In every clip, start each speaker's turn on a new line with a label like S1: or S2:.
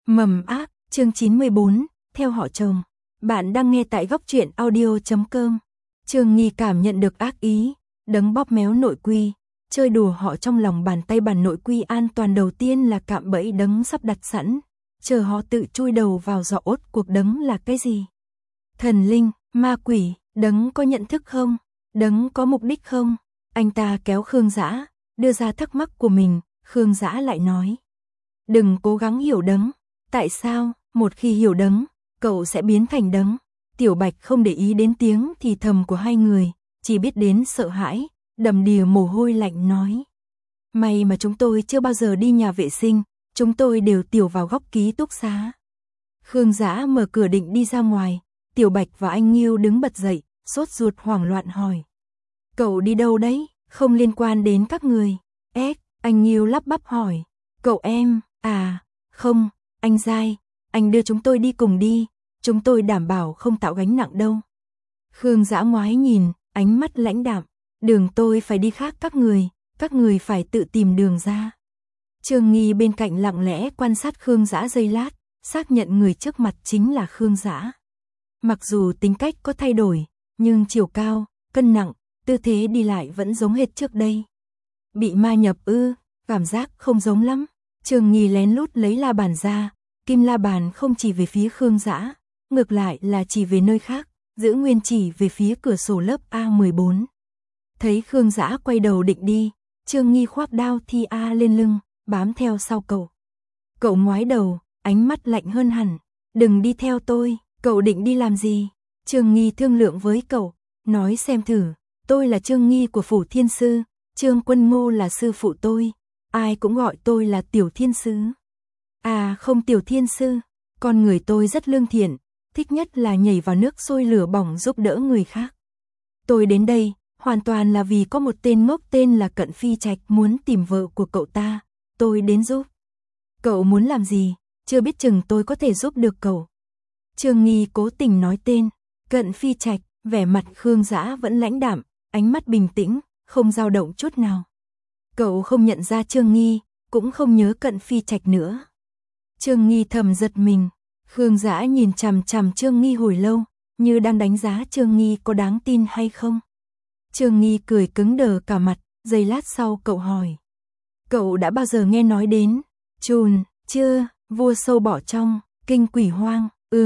S1: Mầm ác, chương 94, theo họ chồng. Bạn đang nghe tại góc truyện audio.com. Trương Nghi cảm nhận được ác ý, đấng bóp méo nội quy, chơi đùa họ trong lòng bàn tay. Bản nội quy an toàn đầu tiên là cạm bẫy đấng sắp đặt sẵn, chờ họ tự chui đầu vào giỏ ốt. Cuộc đấng là cái gì? Thần linh, ma quỷ, đấng có nhận thức không? Đấng có mục đích không? Anh ta kéo Khương Dã, đưa ra thắc mắc của mình. Khương Dã lại nói, đừng cố gắng hiểu đấng. Tại sao? Một khi hiểu đấng, cậu sẽ biến thành đấng. Tiểu Bạch không để ý đến tiếng thì thầm của hai người, chỉ biết đến sợ hãi, đầm đìa mồ hôi lạnh nói. May mà chúng tôi chưa bao giờ đi nhà vệ sinh, chúng tôi đều tiểu vào góc ký túc xá. Khương Dã mở cửa định đi ra ngoài, Tiểu Bạch và anh Nghiêu đứng bật dậy, sốt ruột hoảng loạn hỏi. Cậu đi đâu đấy? Không liên quan đến các người. Anh Nghiêu lắp bắp hỏi. Cậu em, à, không, anh Giai, anh đưa chúng tôi đi cùng đi, chúng tôi đảm bảo không tạo gánh nặng đâu. Khương Dã ngoái nhìn, ánh mắt lãnh đạm. Đường tôi phải đi khác các người phải tự tìm đường ra. Trương Nghi bên cạnh lặng lẽ quan sát Khương Dã giây lát, xác nhận người trước mặt chính là Khương Dã. Mặc dù tính cách có thay đổi, nhưng chiều cao, cân nặng, tư thế đi lại vẫn giống hệt trước đây. Bị ma nhập ư? Cảm giác không giống lắm. Trương Nghi lén lút lấy la bàn ra, kim la bàn không chỉ về phía Khương Dã, ngược lại là chỉ về nơi khác, giữ nguyên chỉ về phía cửa sổ lớp A14. Thấy Khương Dã quay đầu định đi, Trương Nghi khoác đao thi A lên lưng, bám theo sau cậu. Cậu ngoái đầu, ánh mắt lạnh hơn hẳn. Đừng đi theo tôi, cậu định đi làm gì? Trương Nghi thương lượng với cậu, nói xem thử, tôi là Trương Nghi của Phủ Thiên Sư, Trương Quân Ngô là sư phụ tôi, ai cũng gọi tôi là Tiểu Thiên Sư. À không, Tiểu Thiên Sư, con người tôi rất lương thiện, thích nhất là nhảy vào nước sôi lửa bỏng giúp đỡ người khác. Tôi đến đây, hoàn toàn là vì có một tên ngốc tên là Cận Phi Trạch muốn tìm vợ của cậu ta, tôi đến giúp. Cậu muốn làm gì? Chưa biết chừng tôi có thể giúp được cậu. Trương Nghi cố tình nói tên, Cận Phi Trạch, vẻ mặt Khương Dã vẫn lãnh đạm, ánh mắt bình tĩnh, không dao động chút nào. Cậu không nhận ra Trương Nghi, cũng không nhớ Cận Phi Trạch nữa. Trương Nghi thầm giật mình, Khương Dã nhìn chằm chằm Trương Nghi hồi lâu, như đang đánh giá Trương Nghi có đáng tin hay không. Trương Nghi cười cứng đờ cả mặt, giây lát sau cậu hỏi. Cậu đã bao giờ nghe nói đến Chùn, chưa, vua sâu bọ trong, kinh quỷ hoang,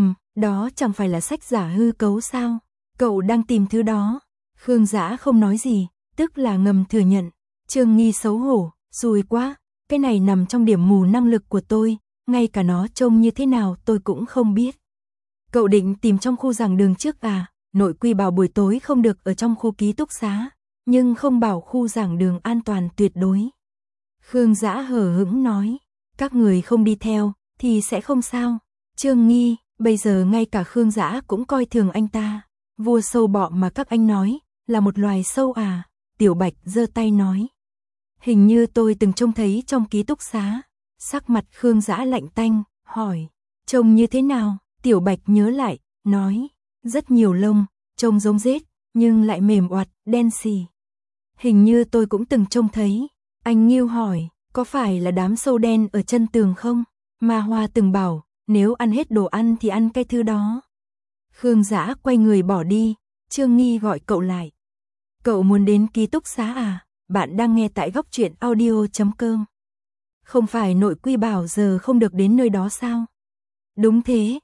S1: đó chẳng phải là sách giả hư cấu sao? Cậu đang tìm thứ đó. Khương Dã không nói gì, tức là ngầm thừa nhận. Trương Nghi xấu hổ, xui quá, cái này nằm trong điểm mù năng lực của tôi, ngay cả nó trông như thế nào tôi cũng không biết. Cậu định tìm trong khu giảng đường trước à? Nội quy bảo buổi tối không được ở trong khu ký túc xá, nhưng không bảo khu giảng đường an toàn tuyệt đối. Khương Dã hờ hững nói, các người không đi theo, thì sẽ không sao. Trương Nghi, bây giờ ngay cả Khương Dã cũng coi thường anh ta. Vua sâu bọ mà các anh nói, là một loài sâu à? Tiểu Bạch giơ tay nói. Hình như tôi từng trông thấy trong ký túc xá. Sắc mặt Khương Dã lạnh tanh, hỏi, trông như thế nào? Tiểu Bạch nhớ lại, nói, rất nhiều lông, trông giống rết, nhưng lại mềm oặt, đen xì. Hình như tôi cũng từng trông thấy. Anh Nghiêu hỏi, có phải là đám sâu đen ở chân tường không? Ma Hoa từng bảo, nếu ăn hết đồ ăn thì ăn cái thứ đó. Khương Dã quay người bỏ đi, Trương Nghi gọi cậu lại. Cậu muốn đến ký túc xá à? Bạn đang nghe tại góc truyện audio.com. Không phải nội quy bảo giờ không được đến nơi đó sao? Đúng thế,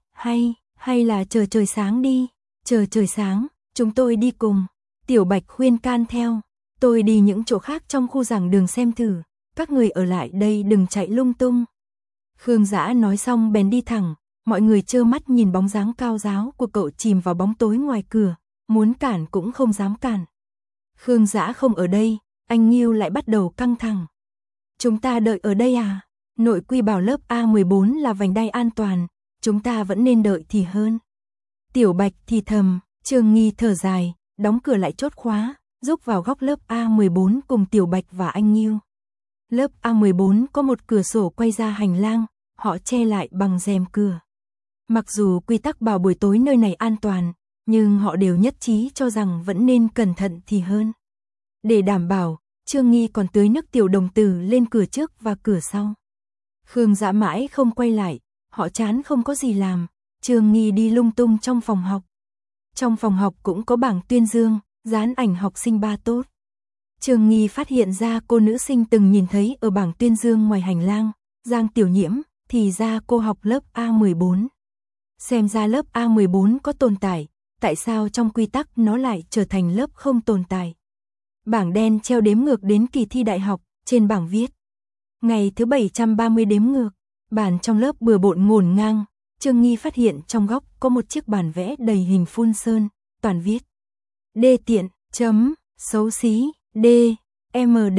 S1: hay là chờ trời sáng đi. Chờ trời sáng, chúng tôi đi cùng. Tiểu Bạch khuyên can theo. Tôi đi những chỗ khác trong khu giảng đường xem thử. Các người ở lại đây đừng chạy lung tung. Khương Dã nói xong bèn đi thẳng. Mọi người trơ mắt nhìn bóng dáng cao ráo của cậu chìm vào bóng tối ngoài cửa. Muốn cản cũng không dám cản. Khương Dã không ở đây, anh Nghiêu lại bắt đầu căng thẳng. Chúng ta đợi ở đây à? Nội quy bảo lớp A14 là vành đai an toàn, chúng ta vẫn nên đợi thì hơn. Tiểu Bạch thì thầm, Trương Nghi thở dài, đóng cửa lại chốt khóa, rúc vào góc lớp A14 cùng Tiểu Bạch và anh Nghiêu. Lớp A14 có một cửa sổ quay ra hành lang, họ che lại bằng rèm cửa. Mặc dù quy tắc bảo buổi tối nơi này an toàn, nhưng họ đều nhất trí cho rằng vẫn nên cẩn thận thì hơn. Để đảm bảo, Trương Nghi còn tưới nước tiểu đồng tử lên cửa trước và cửa sau. Khương Dã mãi không quay lại, họ chán không có gì làm, Trương Nghi đi lung tung trong phòng học. Trong phòng học cũng có bảng tuyên dương, dán ảnh học sinh ba tốt. Trương Nghi phát hiện ra cô nữ sinh từng nhìn thấy ở bảng tuyên dương ngoài hành lang, Giang Tiểu Nhiễm, thì ra cô học lớp A14. Xem ra lớp A14 có tồn tại, tại sao trong quy tắc nó lại trở thành lớp không tồn tại? Bảng đen treo đếm ngược đến kỳ thi đại học, trên bảng viết. Ngày thứ 730 đếm ngược, bàn trong lớp bừa bộn ngổn ngang, Trương Nghi phát hiện trong góc có một chiếc bàn vẽ đầy hình phun sơn, toàn viết. Đê tiện, chấm, xấu xí, đê, md,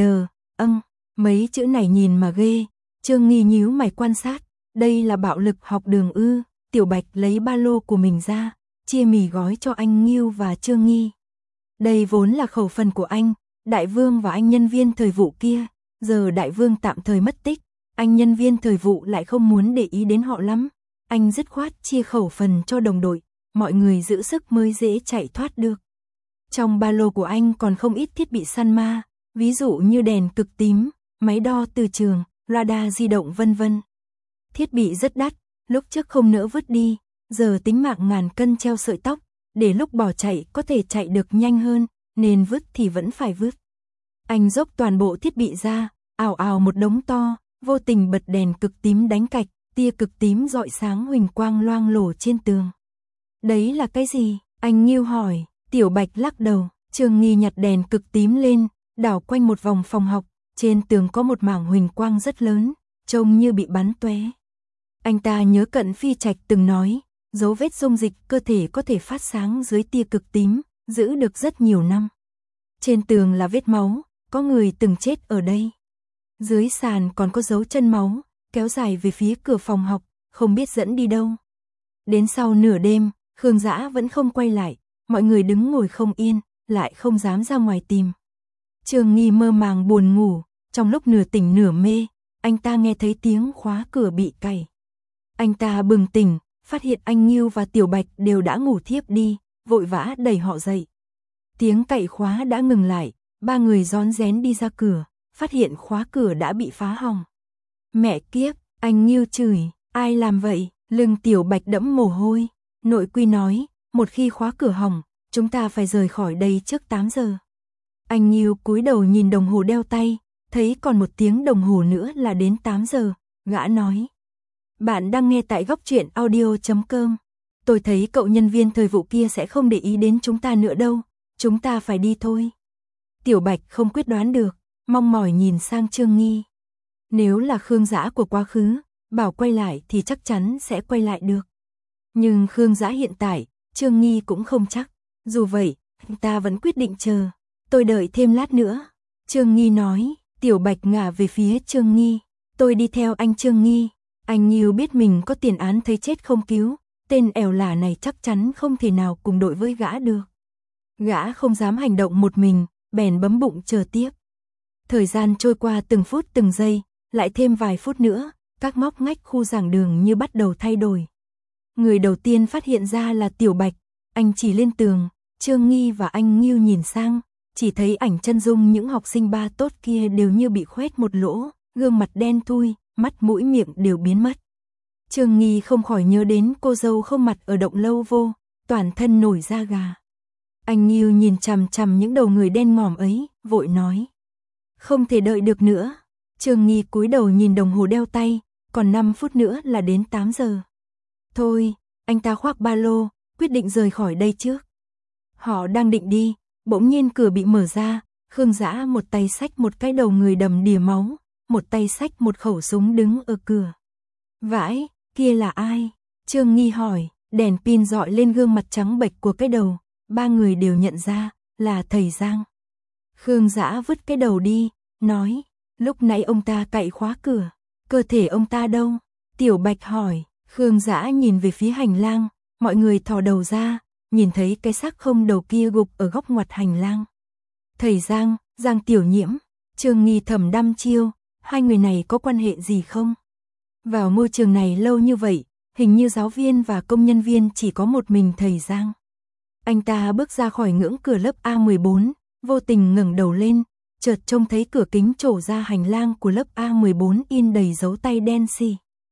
S1: mấy chữ này nhìn mà ghê, Trương Nghi nhíu mày quan sát, đây là bạo lực học đường ư? Tiểu Bạch lấy ba lô của mình ra, chia mì gói cho anh Nghiêu và Trương Nghi. Đây vốn là khẩu phần của anh, Đại Vương và anh nhân viên thời vụ kia, giờ Đại Vương tạm thời mất tích, anh nhân viên thời vụ lại không muốn để ý đến họ lắm. Anh dứt khoát chia khẩu phần cho đồng đội, mọi người giữ sức mới dễ chạy thoát được. Trong ba lô của anh còn không ít thiết bị săn ma, ví dụ như đèn cực tím, máy đo từ trường, radar di động vân vân. Thiết bị rất đắt, lúc trước không nỡ vứt đi, giờ tính mạng ngàn cân treo sợi tóc, để lúc bỏ chạy có thể chạy được nhanh hơn, nên vứt thì vẫn phải vứt. Anh dốc toàn bộ thiết bị ra, ào ào một đống to, vô tình bật đèn cực tím đánh cạch, tia cực tím rọi sáng huỳnh quang loang lổ trên tường. Đấy là cái gì? Anh Nghiêu hỏi. Tiểu Bạch lắc đầu. Trương Nghi nhặt đèn cực tím lên, đảo quanh một vòng phòng học, trên tường có một mảng huỳnh quang rất lớn, trông như bị bắn tóe. Anh ta nhớ Cận Phi Trạch từng nói, dấu vết dung dịch cơ thể có thể phát sáng dưới tia cực tím, giữ được rất nhiều năm. Trên tường là vết máu, có người từng chết ở đây. Dưới sàn còn có dấu chân máu, kéo dài về phía cửa phòng học, không biết dẫn đi đâu. Đến sau nửa đêm, Khương Dã vẫn không quay lại, mọi người đứng ngồi không yên, lại không dám ra ngoài tìm. Trương Nghi mơ màng buồn ngủ, trong lúc nửa tỉnh nửa mê, anh ta nghe thấy tiếng khóa cửa bị cày. Anh ta bừng tỉnh, phát hiện anh Nghiêu và Tiểu Bạch đều đã ngủ thiếp đi, vội vã đẩy họ dậy. Tiếng cày khóa đã ngừng lại, ba người rón rén đi ra cửa, phát hiện khóa cửa đã bị phá hỏng. Mẹ kiếp, anh Nghiêu chửi, ai làm vậy? Lưng Tiểu Bạch đẫm mồ hôi. Nội quy nói, một khi khóa cửa hỏng, chúng ta phải rời khỏi đây trước 8 giờ. Anh Nghiêu cúi đầu nhìn đồng hồ đeo tay, thấy còn 1 tiếng đồng hồ nữa là đến 8 giờ, gã nói. Bạn đang nghe tại góc truyện audio.com. Tôi thấy cậu nhân viên thời vụ kia sẽ không để ý đến chúng ta nữa đâu, chúng ta phải đi thôi. Tiểu Bạch không quyết đoán được, mong mỏi nhìn sang Trương Nghi. Nếu là Khương Dã của quá khứ, bảo quay lại thì chắc chắn sẽ quay lại được. Nhưng Khương Dã hiện tại, Trương Nghi cũng không chắc. Dù vậy, ta vẫn quyết định chờ. Tôi đợi thêm lát nữa. Trương Nghi nói. Tiểu Bạch ngả về phía Trương Nghi. Tôi đi theo anh Trương Nghi. Anh Nghiêu biết mình có tiền án thấy chết không cứu. Tên ẻo lả này chắc chắn không thể nào cùng đội với gã được. Gã không dám hành động một mình, bèn bấm bụng chờ tiếp. Thời gian trôi qua từng phút từng giây, lại thêm vài phút nữa, các ngóc ngách khu giảng đường như bắt đầu thay đổi. Người đầu tiên phát hiện ra là Tiểu Bạch, anh chỉ lên tường, Trương Nghi và anh Nghiêu nhìn sang, chỉ thấy ảnh chân dung những học sinh ba tốt kia đều như bị khoét một lỗ, gương mặt đen thui, mắt mũi miệng đều biến mất. Trương Nghi không khỏi nhớ đến cô dâu không mặt ở Động Lâu Vô, toàn thân nổi da gà. Anh Nghiêu nhìn chằm chằm những đầu người đen ngòm ấy, vội nói. Không thể đợi được nữa. Trương Nghi cúi đầu nhìn đồng hồ đeo tay, còn 5 phút nữa là đến 8 giờ. Thôi, anh ta khoác ba lô, quyết định rời khỏi đây trước. Họ đang định đi, bỗng nhiên cửa bị mở ra, Khương Dã một tay xách một cái đầu người đầm đìa máu, một tay xách một khẩu súng đứng ở cửa. Vãi, kia là ai? Trương Nghi hỏi, đèn pin dọi lên gương mặt trắng bệch của cái đầu, ba người đều nhận ra, là thầy Giang. Khương Dã vứt cái đầu đi, nói, lúc nãy ông ta cậy khóa cửa, cơ thể ông ta đâu? Tiểu Bạch hỏi. Khương Dã nhìn về phía hành lang, mọi người thò đầu ra, nhìn thấy cái xác không đầu kia gục ở góc ngoặt hành lang. Thầy Giang, Giang Tiểu Nhiễm, Trương Nghi thầm đăm chiêu, hai người này có quan hệ gì không? Vào môi trường này lâu như vậy, hình như giáo viên và công nhân viên chỉ có một mình thầy Giang. Anh ta bước ra khỏi ngưỡng cửa lớp A14, vô tình ngẩng đầu lên, chợt trông thấy cửa kính trổ ra hành lang của lớp A14 in đầy dấu tay đen xì.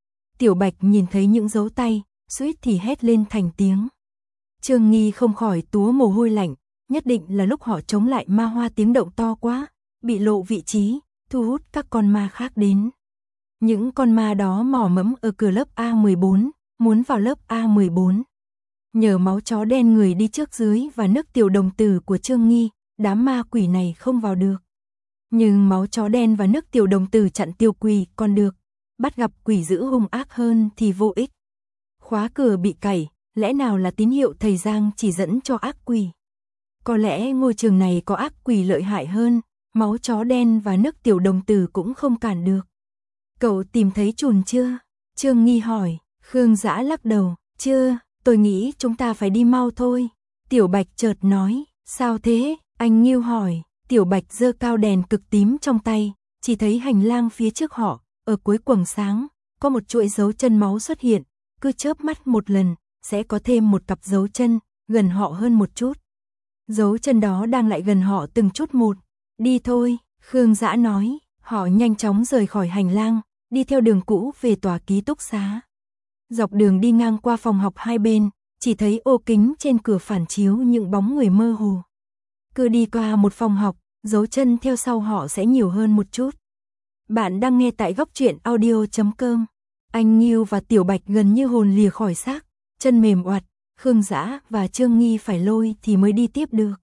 S1: Tiểu Bạch nhìn thấy những dấu tay, suýt thì hét lên thành tiếng. Trương Nghi không khỏi túa mồ hôi lạnh, nhất định là lúc họ chống lại ma hoa tiếng động to quá, bị lộ vị trí, thu hút các con ma khác đến. Những con ma đó mò mẫm ở cửa lớp A14, muốn vào lớp A14. Nhờ máu chó đen người đi trước dưới và nước tiểu đồng tử của Trương Nghi, đám ma quỷ này không vào được. Nhưng máu chó đen và nước tiểu đồng tử chặn tiêu quỷ còn được, bắt gặp quỷ dữ hung ác hơn thì vô ích. Khóa cửa bị cày, lẽ nào là tín hiệu thầy Giang chỉ dẫn cho ác quỷ? Có lẽ ngôi trường này có ác quỷ lợi hại hơn, máu chó đen và nước tiểu đồng tử cũng không cản được. Cậu tìm thấy chùn chưa? Trương Nghi hỏi. Khương Dã lắc đầu. Chưa, tôi nghĩ chúng ta phải đi mau thôi. Tiểu Bạch chợt nói. Sao thế? Anh Nghiêu hỏi. Tiểu Bạch giơ cao đèn cực tím trong tay, chỉ thấy hành lang phía trước họ, ở cuối quầng sáng, có một chuỗi dấu chân máu xuất hiện, cứ chớp mắt một lần, sẽ có thêm một cặp dấu chân, gần họ hơn một chút. Dấu chân đó đang lại gần họ từng chút một. Đi thôi, Khương Dã nói. Họ nhanh chóng rời khỏi hành lang, đi theo đường cũ về tòa ký túc xá. Dọc đường đi ngang qua phòng học hai bên, chỉ thấy ô kính trên cửa phản chiếu những bóng người mơ hồ. Cứ đi qua một phòng học, dấu chân theo sau họ sẽ nhiều hơn một chút. Bạn đang nghe tại góc truyện audio.com. Anh Nghiêu và Tiểu Bạch gần như hồn lìa khỏi xác, chân mềm oặt, Khương Dã và Trương Nghi phải lôi thì mới đi tiếp được.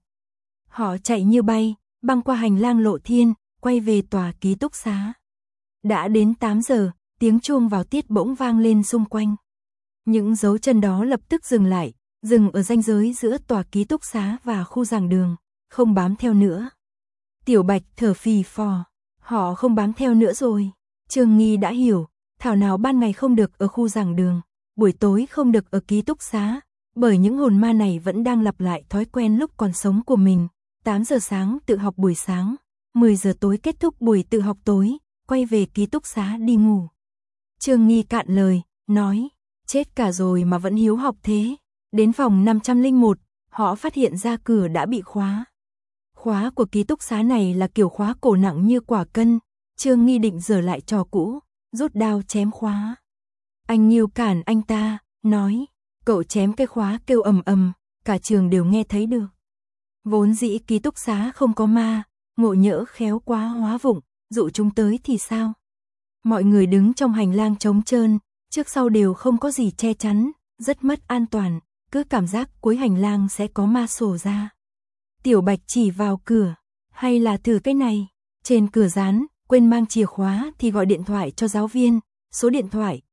S1: Họ chạy như bay, băng qua hành lang lộ thiên, quay về tòa ký túc xá. Đã đến 8 giờ, tiếng chuông vào tiết bỗng vang lên xung quanh. Những dấu chân đó lập tức dừng lại, dừng ở ranh giới giữa tòa ký túc xá và khu giảng đường, không bám theo nữa. Tiểu Bạch thở phì phò, họ không bám theo nữa rồi. Trương Nghi đã hiểu, thảo nào ban ngày không được ở khu giảng đường, buổi tối không được ở ký túc xá, bởi những hồn ma này vẫn đang lặp lại thói quen lúc còn sống của mình. 8 giờ sáng tự học buổi sáng, 10 giờ tối kết thúc buổi tự học tối, quay về ký túc xá đi ngủ. Trương Nghi cạn lời, nói, chết cả rồi mà vẫn hiếu học thế. Đến phòng 501, họ phát hiện ra cửa đã bị khóa. Khóa của ký túc xá này là kiểu khóa cổ nặng như quả cân. Trương Nghi định giở lại trò cũ, rút đao chém khóa. Anh Nghiêu cản anh ta, nói, cậu chém cái khóa kêu ầm ầm, cả trường đều nghe thấy được. Vốn dĩ ký túc xá không có ma, ngộ nhỡ khéo quá hóa vụng, dụ chúng tới thì sao? Mọi người đứng trong hành lang trống trơn, trước sau đều không có gì che chắn, rất mất an toàn, cứ cảm giác cuối hành lang sẽ có ma sổ ra. Tiểu Bạch chỉ vào cửa, hay là thử cái này, trên cửa dán, quên mang chìa khóa thì gọi điện thoại cho giáo viên, số điện thoại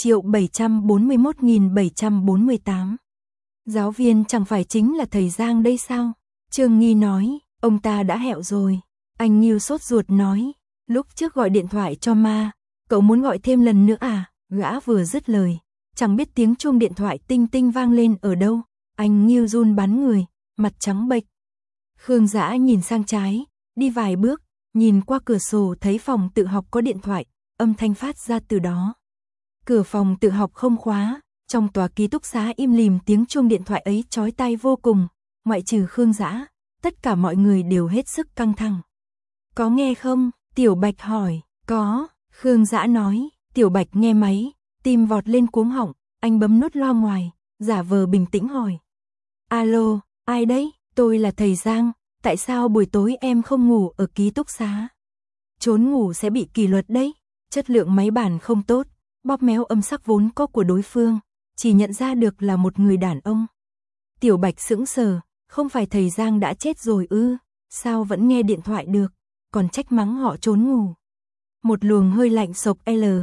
S1: 1.741.748. Giáo viên chẳng phải chính là thầy Giang đây sao? Trương Nghi nói, ông ta đã hẹo rồi. Anh Nghiêu sốt ruột nói, lúc trước gọi điện thoại cho ma, cậu muốn gọi thêm lần nữa à? Gã vừa dứt lời, chẳng biết tiếng chuông điện thoại tinh tinh vang lên ở đâu. Anh Nghiêu run bắn người, mặt trắng bệch. Khương Dã nhìn sang trái, đi vài bước, nhìn qua cửa sổ thấy phòng tự học có điện thoại, âm thanh phát ra từ đó. Cửa phòng tự học không khóa, trong tòa ký túc xá im lìm, tiếng chuông điện thoại ấy chói tai vô cùng, ngoại trừ Khương Dã, tất cả mọi người đều hết sức căng thẳng. Có nghe không? Tiểu Bạch hỏi. Có, Khương Dã nói. Tiểu Bạch nghe máy, tim vọt lên cuống họng, anh bấm nút loa ngoài, giả vờ bình tĩnh hỏi. Alo, ai đấy? Tôi là thầy Giang, tại sao buổi tối em không ngủ ở ký túc xá? Trốn ngủ sẽ bị kỷ luật đấy, chất lượng máy bản không tốt, bóp méo âm sắc vốn có của đối phương, chỉ nhận ra được là một người đàn ông. Tiểu Bạch sững sờ, không phải thầy Giang đã chết rồi ư, sao vẫn nghe điện thoại được, còn trách mắng họ trốn ngủ. Một luồng hơi lạnh sộc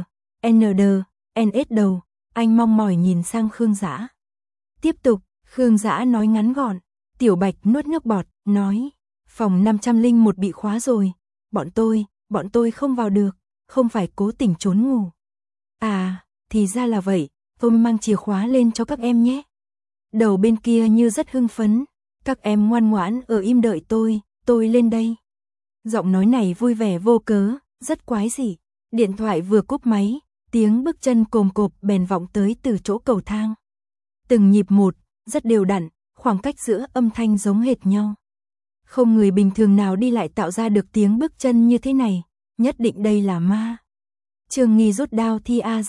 S1: NS đầu, anh mong mỏi nhìn sang Khương Dã. Tiếp tục, Khương Dã nói ngắn gọn. Tiểu Bạch nuốt nước bọt, nói, phòng 501 bị khóa rồi, bọn tôi không vào được, không phải cố tình trốn ngủ. À, thì ra là vậy, tôi mang chìa khóa lên cho các em nhé. Đầu bên kia như rất hưng phấn, các em ngoan ngoãn ở im đợi tôi lên đây. Giọng nói này vui vẻ vô cớ, rất quái dị. Điện thoại vừa cúp máy, tiếng bước chân cồm cộp bèn vọng tới từ chỗ cầu thang. Từng nhịp một, rất đều đặn, khoảng cách giữa âm thanh giống hệt nhau. Không người bình thường nào đi lại tạo ra được tiếng bước chân như thế này, nhất định đây là ma. Trương Nghi rút đao thi A ra,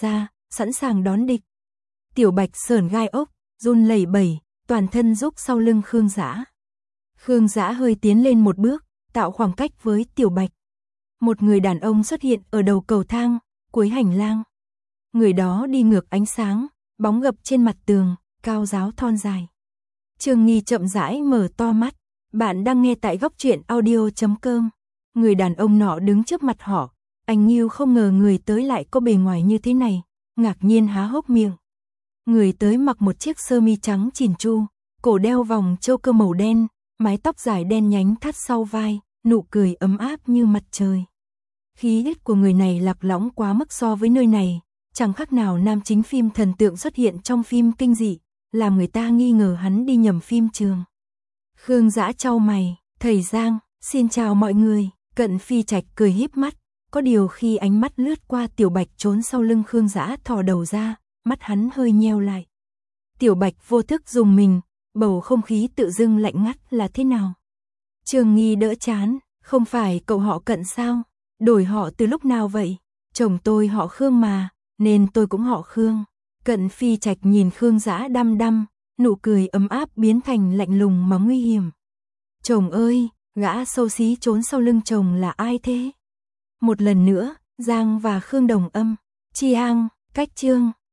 S1: sẵn sàng đón địch. Tiểu Bạch sởn gai ốc, run lẩy bẩy, toàn thân rúc sau lưng Khương Dã. Khương Dã hơi tiến lên một bước, tạo khoảng cách với Tiểu Bạch. Một người đàn ông xuất hiện ở đầu cầu thang, cuối hành lang. Người đó đi ngược ánh sáng, bóng gập trên mặt tường, cao ráo thon dài. Trường Nghi chậm rãi mở to mắt. Bạn đang nghe tại góc truyện audio.com. Người đàn ông nọ đứng trước mặt họ. Anh Nghiêu không ngờ người tới lại có bề ngoài như thế này, ngạc nhiên há hốc miệng. Người tới mặc một chiếc sơ mi trắng chỉn chu, cổ đeo vòng châu cơ màu đen, mái tóc dài đen nhánh thắt sau vai, nụ cười ấm áp như mặt trời. Khí chất của người này lạc lõng quá mức so với nơi này, chẳng khác nào nam chính phim thần tượng xuất hiện trong phim kinh dị, làm người ta nghi ngờ hắn đi nhầm phim trường. Khương Dã chau mày, thầy Giang, xin chào mọi người. Cận Phi Trạch cười híp mắt, có điều khi ánh mắt lướt qua Tiểu Bạch trốn sau lưng Khương Dã thò đầu ra, mắt hắn hơi nheo lại. Tiểu Bạch vô thức dùng mình, bầu không khí tự dưng lạnh ngắt là thế nào? Trường Nghi đỡ chán, không phải cậu họ Cận sao? Đổi họ từ lúc nào vậy? Chồng tôi họ Khương mà, nên tôi cũng họ Khương. Cận Phi Trạch nhìn Khương Dã đăm đăm, nụ cười ấm áp biến thành lạnh lùng mà nguy hiểm. Chồng ơi, gã xấu xí trốn sau lưng chồng là ai thế? Một lần nữa, Giang và Khương đồng âm. Chi Hang, cách chương.